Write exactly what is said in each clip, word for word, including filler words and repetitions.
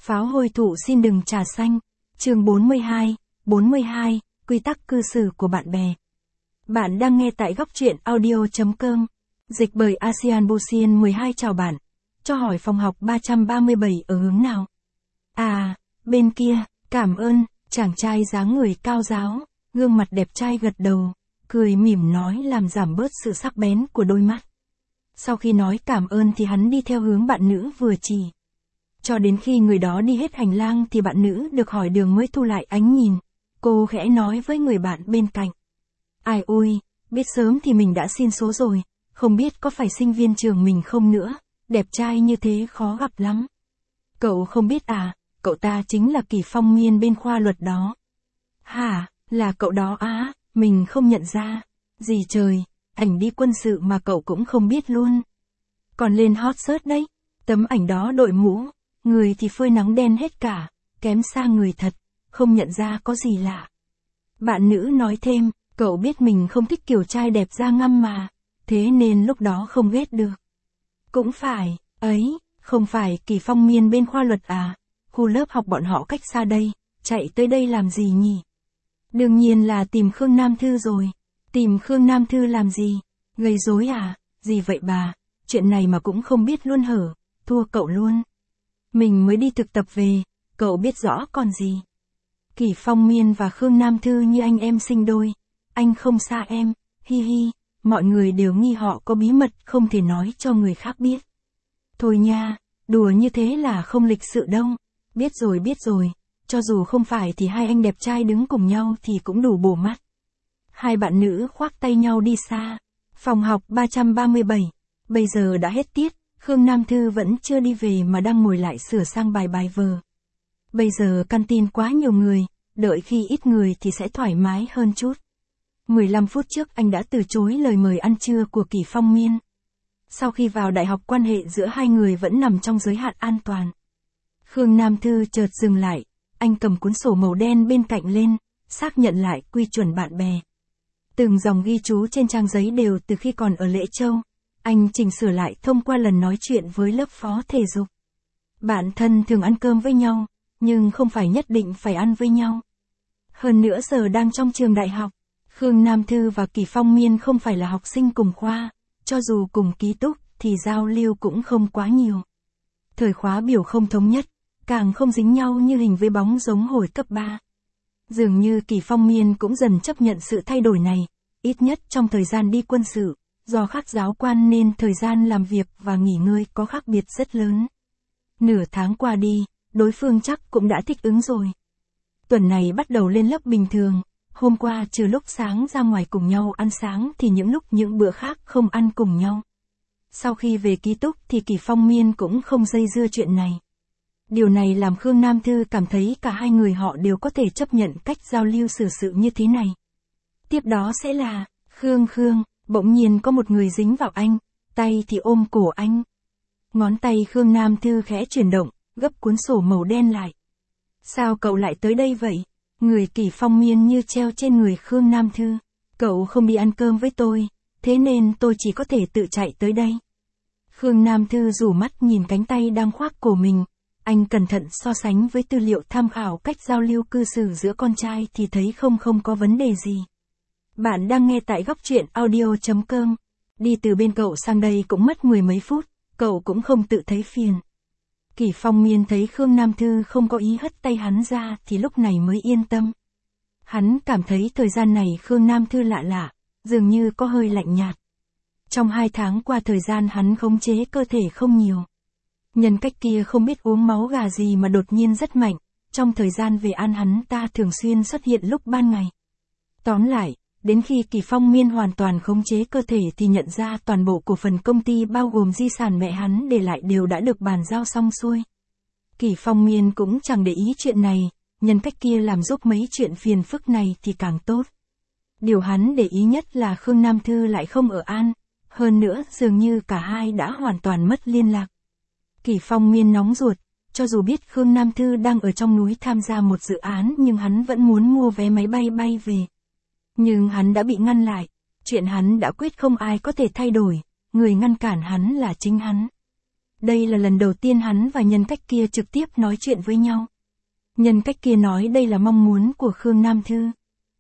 Pháo hôi thụ xin đừng trà xanh. Chương bốn mươi hai, bốn mươi hai, quy tắc cư xử của bạn bè. Bạn đang nghe tại góc truyện audio chấm com. Dịch bởi ASEAN Busian mười hai chào bạn. Cho hỏi phòng học ba trăm ba mươi bảy ở hướng nào? À, bên kia, cảm ơn, chàng trai dáng người cao ráo, gương mặt đẹp trai gật đầu, cười mỉm nói làm giảm bớt sự sắc bén của đôi mắt. Sau khi nói cảm ơn thì hắn đi theo hướng bạn nữ vừa chỉ. Cho đến khi người đó đi hết hành lang thì bạn nữ được hỏi đường mới thu lại ánh nhìn. Cô khẽ nói với người bạn bên cạnh. Ai ôi, biết sớm thì mình đã xin số rồi, không biết có phải sinh viên trường mình không nữa, đẹp trai như thế khó gặp lắm. Cậu không biết à, cậu ta chính là Kỳ Phong Miên bên khoa luật đó. Hả, là cậu đó á, mình không nhận ra. Gì trời, ảnh đi quân sự mà cậu cũng không biết luôn. Còn lên hot search đấy, tấm ảnh đó đội mũ, người thì phơi nắng đen hết cả, kém xa người thật, không nhận ra có gì lạ. Bạn nữ nói thêm, cậu biết mình không thích kiểu trai đẹp da ngăm mà, thế nên lúc đó không ghét được. Cũng phải, ấy, không phải Kỳ Phong Miên bên khoa luật à, khu lớp học bọn họ cách xa đây, chạy tới đây làm gì nhỉ? Đương nhiên là tìm Khương Nam Thư rồi. Tìm Khương Nam Thư làm gì? Gây rối à? Gì vậy bà? Chuyện này mà cũng không biết luôn hở, thua cậu luôn. Mình mới đi thực tập về, cậu biết rõ còn gì. Kỳ Phong Miên và Khương Nam Thư như anh em sinh đôi, anh không xa em, hi hi, mọi người đều nghi họ có bí mật không thể nói cho người khác biết. Thôi nha, đùa như thế là không lịch sự đâu, biết rồi biết rồi, cho dù không phải thì hai anh đẹp trai đứng cùng nhau thì cũng đủ bổ mắt. Hai bạn nữ khoác tay nhau đi xa, phòng học ba trăm ba mươi bảy, bây giờ đã hết tiết. Khương Nam Thư vẫn chưa đi về mà đang ngồi lại sửa sang bài bài vở. Bây giờ canteen quá nhiều người, đợi khi ít người thì sẽ thoải mái hơn chút. mười lăm phút trước anh đã từ chối lời mời ăn trưa của Kỳ Phong Miên. Sau khi vào đại học quan hệ giữa hai người vẫn nằm trong giới hạn an toàn. Khương Nam Thư chợt dừng lại, anh cầm cuốn sổ màu đen bên cạnh lên, xác nhận lại quy chuẩn bạn bè. Từng dòng ghi chú trên trang giấy đều từ khi còn ở Lễ Châu. Anh chỉnh sửa lại thông qua lần nói chuyện với lớp phó thể dục. Bạn thân thường ăn cơm với nhau, nhưng không phải nhất định phải ăn với nhau. Hơn nữa giờ đang trong trường đại học, Khương Nam Thư và Kỳ Phong Miên không phải là học sinh cùng khoa, cho dù cùng ký túc thì giao lưu cũng không quá nhiều. Thời khóa biểu không thống nhất, càng không dính nhau như hình với bóng giống hồi cấp ba. Dường như Kỳ Phong Miên cũng dần chấp nhận sự thay đổi này, ít nhất trong thời gian đi quân sự. Do khác giáo quan nên thời gian làm việc và nghỉ ngơi có khác biệt rất lớn. Nửa tháng qua đi, đối phương chắc cũng đã thích ứng rồi. Tuần này bắt đầu lên lớp bình thường, hôm qua trừ lúc sáng ra ngoài cùng nhau ăn sáng thì những lúc những bữa khác không ăn cùng nhau. Sau khi về ký túc thì Kỳ Phong Miên cũng không dây dưa chuyện này. Điều này làm Khương Nam Thư cảm thấy cả hai người họ đều có thể chấp nhận cách giao lưu xử sự như thế này. Tiếp đó sẽ là, Khương Khương. Bỗng nhiên có một người dính vào anh, tay thì ôm cổ anh. Ngón tay Khương Nam Thư khẽ chuyển động, gấp cuốn sổ màu đen lại. Sao cậu lại tới đây vậy? Người Kỳ Phong Miên như treo trên người Khương Nam Thư. Cậu không đi ăn cơm với tôi, thế nên tôi chỉ có thể tự chạy tới đây. Khương Nam Thư rủ mắt nhìn cánh tay đang khoác cổ mình. Anh cẩn thận so sánh với tư liệu tham khảo cách giao lưu cư xử giữa con trai thì thấy không không có vấn đề gì. Bạn đang nghe tại góc truyện audio chấm com. Đi từ bên cậu sang đây cũng mất mười mấy phút, cậu cũng không tự thấy phiền. Kỳ Phong Miên thấy Khương Nam Thư không có ý hất tay hắn ra thì lúc này mới yên tâm. Hắn cảm thấy thời gian này Khương Nam Thư lạ lạ, dường như có hơi lạnh nhạt. Trong hai tháng qua thời gian hắn khống chế cơ thể không nhiều. Nhân cách kia không biết uống máu gà gì mà đột nhiên rất mạnh, trong thời gian về ăn hắn ta thường xuyên xuất hiện lúc ban ngày. Tóm lại, đến khi Kỳ Phong Miên hoàn toàn khống chế cơ thể thì nhận ra toàn bộ cổ phần công ty bao gồm di sản mẹ hắn để lại đều đã được bàn giao xong xuôi. Kỳ Phong Miên cũng chẳng để ý chuyện này, nhân cách kia làm giúp mấy chuyện phiền phức này thì càng tốt. Điều hắn để ý nhất là Khương Nam Thư lại không ở An, hơn nữa dường như cả hai đã hoàn toàn mất liên lạc. Kỳ Phong Miên nóng ruột, cho dù biết Khương Nam Thư đang ở trong núi tham gia một dự án nhưng hắn vẫn muốn mua vé máy bay bay về. Nhưng hắn đã bị ngăn lại, chuyện hắn đã quyết không ai có thể thay đổi, người ngăn cản hắn là chính hắn. Đây là lần đầu tiên hắn và nhân cách kia trực tiếp nói chuyện với nhau. Nhân cách kia nói đây là mong muốn của Khương Nam Thư.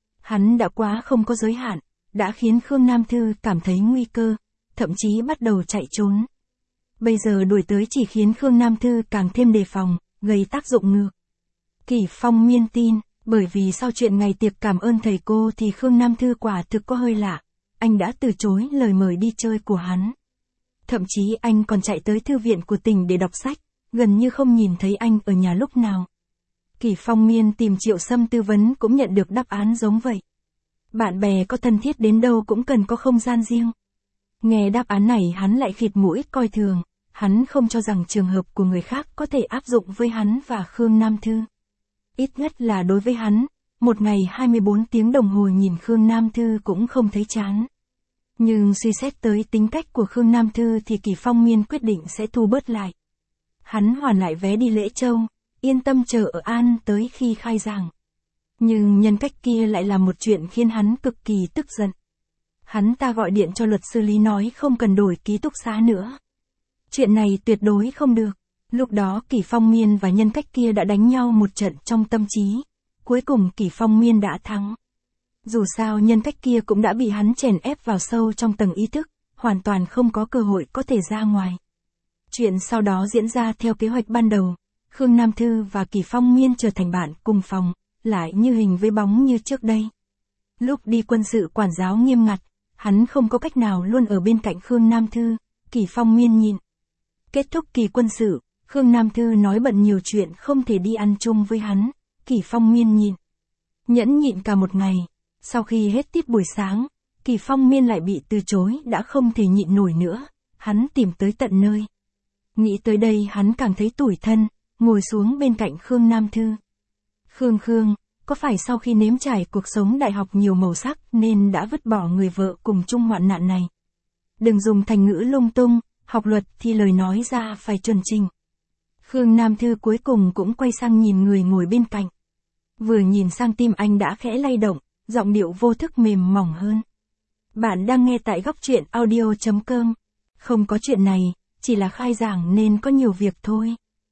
Hắn đã quá không có giới hạn, đã khiến Khương Nam Thư cảm thấy nguy cơ, thậm chí bắt đầu chạy trốn. Bây giờ đuổi tới chỉ khiến Khương Nam Thư càng thêm đề phòng, gây tác dụng ngược. Kỷ Phong Miên tin, bởi vì sau chuyện ngày tiệc cảm ơn thầy cô thì Khương Nam Thư quả thực có hơi lạ, anh đã từ chối lời mời đi chơi của hắn. Thậm chí anh còn chạy tới thư viện của tỉnh để đọc sách, gần như không nhìn thấy anh ở nhà lúc nào. Kỷ Phong Miên tìm Triệu Sâm tư vấn cũng nhận được đáp án giống vậy. Bạn bè có thân thiết đến đâu cũng cần có không gian riêng. Nghe đáp án này hắn lại khịt mũi coi thường, hắn không cho rằng trường hợp của người khác có thể áp dụng với hắn và Khương Nam Thư. Ít nhất là đối với hắn, một ngày hai mươi bốn tiếng đồng hồ nhìn Khương Nam Thư cũng không thấy chán. Nhưng suy xét tới tính cách của Khương Nam Thư thì Kỷ Phong Miên quyết định sẽ thu bớt lại. Hắn hoàn lại vé đi Lễ Châu, yên tâm chờ ở An tới khi khai giảng. Nhưng nhân cách kia lại là một chuyện khiến hắn cực kỳ tức giận. Hắn ta gọi điện cho luật sư Lý nói không cần đổi ký túc xá nữa. Chuyện này tuyệt đối không được. Lúc đó Kỷ Phong Miên và nhân cách kia đã đánh nhau một trận trong tâm trí. Cuối cùng Kỷ Phong Miên đã thắng. Dù sao nhân cách kia cũng đã bị hắn chèn ép vào sâu trong tầng ý thức, hoàn toàn không có cơ hội có thể ra ngoài. Chuyện sau đó diễn ra theo kế hoạch ban đầu. Khương Nam Thư và Kỷ Phong Miên trở thành bạn cùng phòng, lại như hình với bóng như trước đây. Lúc đi quân sự quản giáo nghiêm ngặt, hắn không có cách nào luôn ở bên cạnh Khương Nam Thư, Kỷ Phong Miên nhịn. Kết thúc kỳ quân sự, Khương Nam Thư nói bận nhiều chuyện không thể đi ăn chung với hắn, Kỷ Phong Miên nhịn. Nhẫn nhịn cả một ngày, sau khi hết tiết buổi sáng, Kỷ Phong Miên lại bị từ chối đã không thể nhịn nổi nữa, hắn tìm tới tận nơi. Nghĩ tới đây hắn càng thấy tủi thân, ngồi xuống bên cạnh Khương Nam Thư. Khương Khương, có phải sau khi nếm trải cuộc sống đại học nhiều màu sắc nên đã vứt bỏ người vợ cùng chung hoạn nạn này? Đừng dùng thành ngữ lung tung, học luật thì lời nói ra phải chuẩn chỉnh. Khương Nam Thư cuối cùng cũng quay sang nhìn người ngồi bên cạnh. Vừa nhìn sang tim anh đã khẽ lay động, giọng điệu vô thức mềm mỏng hơn. Bạn đang nghe tại góc truyện audio chấm com. Không có chuyện này, chỉ là khai giảng nên có nhiều việc thôi.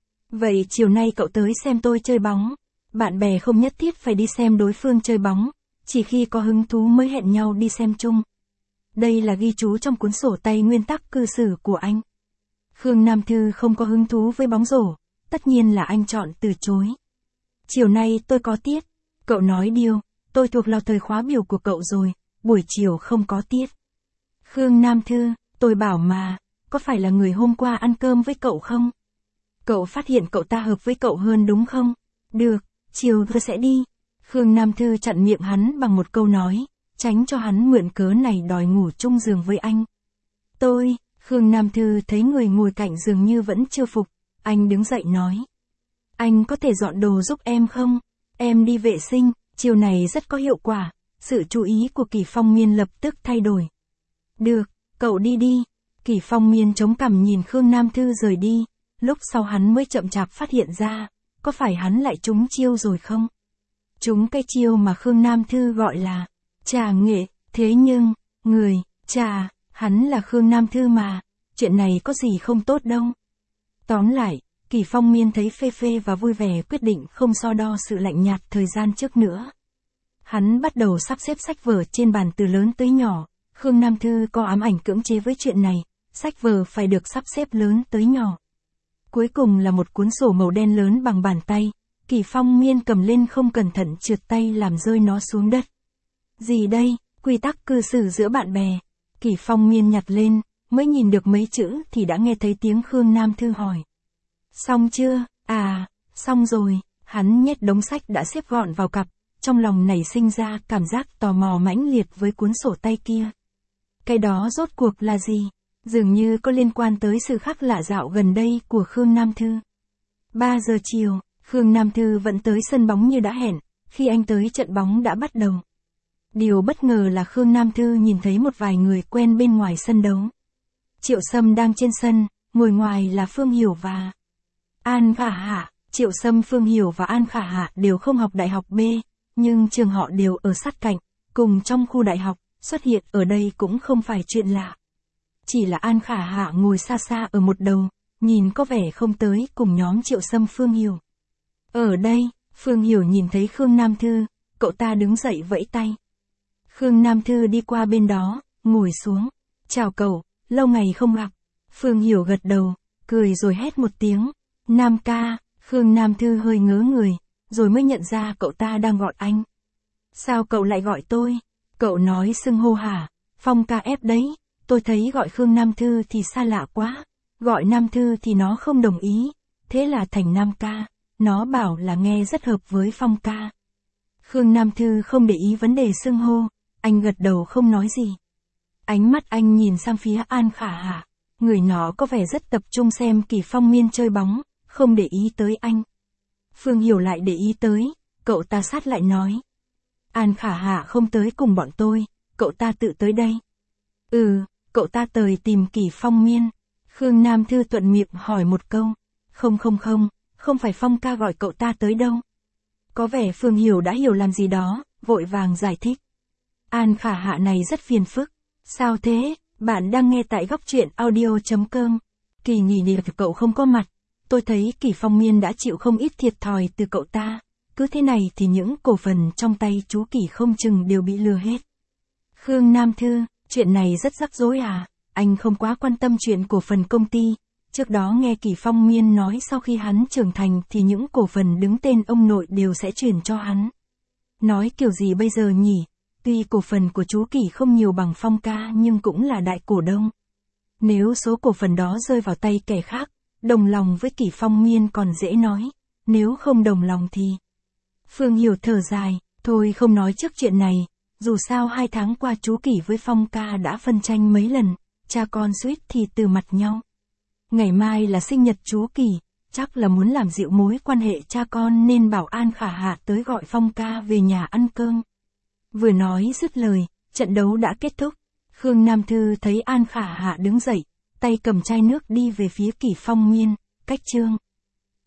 Vậy chiều nay cậu tới xem tôi chơi bóng. Bạn bè không nhất thiết phải đi xem đối phương chơi bóng, chỉ khi có hứng thú mới hẹn nhau đi xem chung. Đây là ghi chú trong cuốn sổ tay nguyên tắc cư xử của anh. Khương Nam Thư không có hứng thú với bóng rổ, tất nhiên là anh chọn từ chối. Chiều nay tôi có tiết. Cậu nói điều, tôi thuộc lào thời khóa biểu của cậu rồi, buổi chiều không có tiết. Khương Nam Thư, tôi bảo mà, có phải là người hôm qua ăn cơm với cậu không? Cậu phát hiện cậu ta hợp với cậu hơn đúng không? Được, chiều tôi sẽ đi. Khương Nam Thư chặn miệng hắn bằng một câu nói, tránh cho hắn mượn cớ này đòi ngủ chung giường với anh. Tôi, Khương Nam Thư thấy người ngồi cạnh giường như vẫn chưa phục, anh đứng dậy nói. Anh có thể dọn đồ giúp em không? Em đi vệ sinh, chiều này rất có hiệu quả. Sự chú ý của Kỷ Phong Miên lập tức thay đổi. Được, cậu đi đi. Kỷ Phong Miên chống cằm nhìn Khương Nam Thư rời đi, lúc sau hắn mới chậm chạp phát hiện ra, có phải hắn lại trúng chiêu rồi không? Trúng cái chiêu mà Khương Nam Thư gọi là trà nghệ, thế nhưng, người, trà, hắn là Khương Nam Thư mà, chuyện này có gì không tốt đâu. Tóm lại, Kỷ Phong Miên thấy phê phê và vui vẻ quyết định không so đo sự lạnh nhạt thời gian trước nữa. Hắn bắt đầu sắp xếp sách vở trên bàn từ lớn tới nhỏ, Khương Nam Thư có ám ảnh cưỡng chế với chuyện này, sách vở phải được sắp xếp lớn tới nhỏ. Cuối cùng là một cuốn sổ màu đen lớn bằng bàn tay, Kỷ Phong Miên cầm lên không cẩn thận trượt tay làm rơi nó xuống đất. Gì đây, quy tắc cư xử giữa bạn bè. Kỷ Phong Miên nhặt lên, mới nhìn được mấy chữ thì đã nghe thấy tiếng Khương Nam Thư hỏi. Xong chưa? À, xong rồi, hắn nhét đống sách đã xếp gọn vào cặp, trong lòng nảy sinh ra cảm giác tò mò mãnh liệt với cuốn sổ tay kia. Cái đó rốt cuộc là gì? Dường như có liên quan tới sự khác lạ dạo gần đây của Khương Nam Thư. ba giờ chiều, Khương Nam Thư vẫn tới sân bóng như đã hẹn, khi anh tới trận bóng đã bắt đầu. Điều bất ngờ là Khương Nam Thư nhìn thấy một vài người quen bên ngoài sân đấu. Triệu Sâm đang trên sân, ngồi ngoài là Phương Hiểu và An Khả Hạ. Triệu Sâm, Phương Hiểu và An Khả Hạ đều không học đại học B, nhưng trường họ đều ở sát cạnh, cùng trong khu đại học, xuất hiện ở đây cũng không phải chuyện lạ. Chỉ là An Khả Hạ ngồi xa xa ở một đầu, nhìn có vẻ không tới cùng nhóm Triệu Sâm Phương Hiểu. Ở đây, Phương Hiểu nhìn thấy Khương Nam Thư, cậu ta đứng dậy vẫy tay. Khương Nam Thư đi qua bên đó, ngồi xuống. Chào cậu, lâu ngày không gặp. Phương Hiểu gật đầu, cười rồi hét một tiếng. Nam ca, Khương Nam Thư hơi ngớ người, rồi mới nhận ra cậu ta đang gọi anh. Sao cậu lại gọi tôi? Cậu nói xưng hô hả? Phong ca ép đấy, tôi thấy gọi Khương Nam Thư thì xa lạ quá. Gọi Nam Thư thì nó không đồng ý, thế là thành Nam ca. Nó bảo là nghe rất hợp với Phong ca. Khương Nam Thư không để ý vấn đề xưng hô, anh gật đầu không nói gì. Ánh mắt anh nhìn sang phía An Khả Hạ, người nó có vẻ rất tập trung xem Kỳ Phong Miên chơi bóng, không để ý tới anh. Phương Hiểu lại để ý tới, cậu ta sát lại nói. An Khả Hạ không tới cùng bọn tôi, cậu ta tự tới đây. Ừ, cậu ta tới tìm Kỳ Phong Miên. Khương Nam Thư thuận miệng hỏi một câu. Không không không, không phải Phong ca gọi cậu ta tới đâu. Có vẻ Phương Hiểu đã hiểu làm gì đó, vội vàng giải thích. An Khả Hạ này rất phiền phức. Sao thế, bạn đang nghe tại góc truyện audio.com. Kỳ nghỉ này cậu không có mặt. Tôi thấy Kỳ Phong Miên đã chịu không ít thiệt thòi từ cậu ta. Cứ thế này thì những cổ phần trong tay chú Kỳ không chừng đều bị lừa hết. Khương Nam Thư, chuyện này rất rắc rối à? Anh không quá quan tâm chuyện cổ phần công ty. Trước đó nghe Kỳ Phong Miên nói sau khi hắn trưởng thành thì những cổ phần đứng tên ông nội đều sẽ chuyển cho hắn. Nói kiểu gì bây giờ nhỉ? Tuy cổ phần của chú Kỳ không nhiều bằng Phong ca nhưng cũng là đại cổ đông. Nếu số cổ phần đó rơi vào tay kẻ khác, đồng lòng với Kỳ Phong Miên còn dễ nói. Nếu không đồng lòng thì... Phương Hiểu thở dài, thôi không nói trước chuyện này. Dù sao hai tháng qua chú Kỳ với Phong ca đã phân tranh mấy lần, cha con suýt thì từ mặt nhau. Ngày mai là sinh nhật chú Kỳ, chắc là muốn làm dịu mối quan hệ cha con nên bảo An Khả Hạ tới gọi Phong ca về nhà ăn cơm. Vừa nói dứt lời, trận đấu đã kết thúc. Khương Nam Thư thấy An Khả Hạ đứng dậy, tay cầm chai nước đi về phía Kỳ Phong Miên, cách chương.